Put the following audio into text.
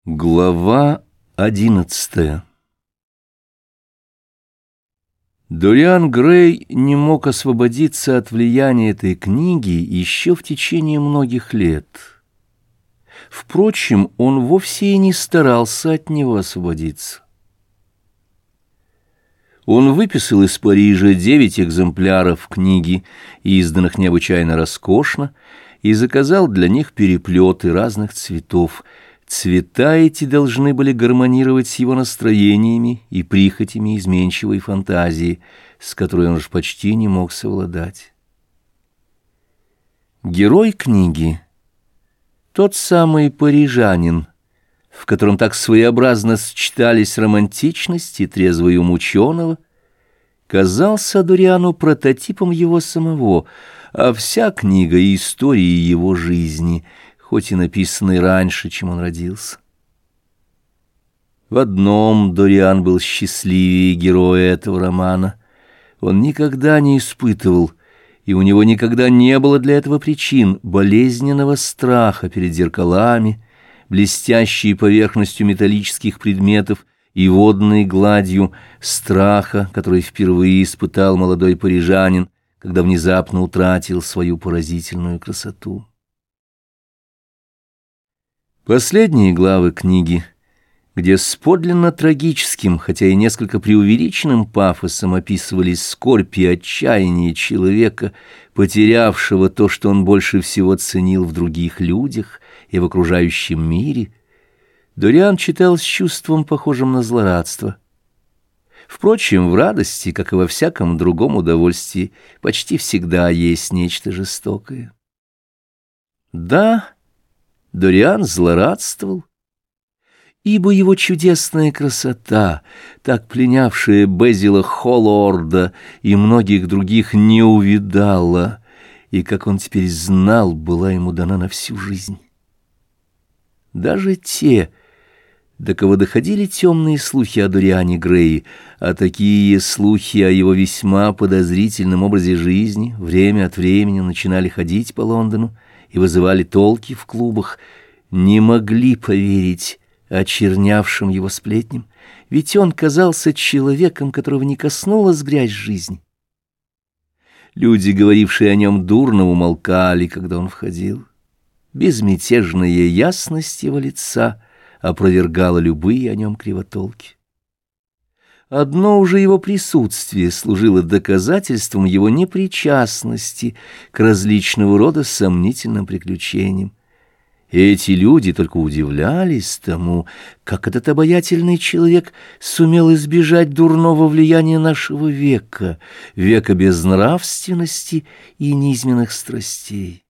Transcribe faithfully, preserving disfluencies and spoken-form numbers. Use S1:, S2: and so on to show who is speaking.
S1: Глава одиннадцатая. Дориан Грей не мог освободиться от влияния этой книги еще в течение многих лет. Впрочем, он вовсе и не старался от него освободиться. Он выписал из Парижа девять экземпляров книги, изданных необычайно роскошно, и заказал для них переплеты разных цветов. Цвета эти должны были гармонировать с его настроениями и прихотями изменчивой фантазии, с которой он уж почти не мог совладать. Герой книги — тот самый парижанин, в котором так своеобразно сочетались романтичность и трезвый ум ученого, казался Дориану прототипом его самого, а вся книга — истории его жизни — хоть и написанный раньше, чем он родился. В одном Дориан был счастливее героя этого романа. Он никогда не испытывал, и у него никогда не было для этого причин, болезненного страха перед зеркалами, блестящей поверхностью металлических предметов и водной гладью, страха, который впервые испытал молодой парижанин, когда внезапно утратил свою поразительную красоту. Последние главы книги, где с подлинно трагическим, хотя и несколько преувеличенным пафосом описывались скорбь и отчаяние человека, потерявшего то, что он больше всего ценил в других людях и в окружающем мире, Дориан читал с чувством, похожим на злорадство. Впрочем, в радости, как и во всяком другом удовольствии, почти всегда есть нечто жестокое. Да, Дориан злорадствовал, ибо его чудесная красота, так пленявшая Безила Холлорда и многих других, не увидала, и, как он теперь знал, была ему дана на всю жизнь. Даже те, до кого доходили темные слухи о Дориане Грее, а такие слухи о его весьма подозрительном образе жизни время от времени начинали ходить по Лондону и вызывали толки в клубах, не могли поверить очернявшим его сплетням, ведь он казался человеком, которого не коснулась грязь жизни. Люди, говорившие о нем дурно, умолкали, когда он входил. Безмятежная ясность его лица опровергала любые о нем кривотолки. Одно уже его присутствие служило доказательством его непричастности к различного рода сомнительным приключениям. Эти люди только удивлялись тому, как этот обаятельный человек сумел избежать дурного влияния нашего века, века безнравственности и низменных страстей.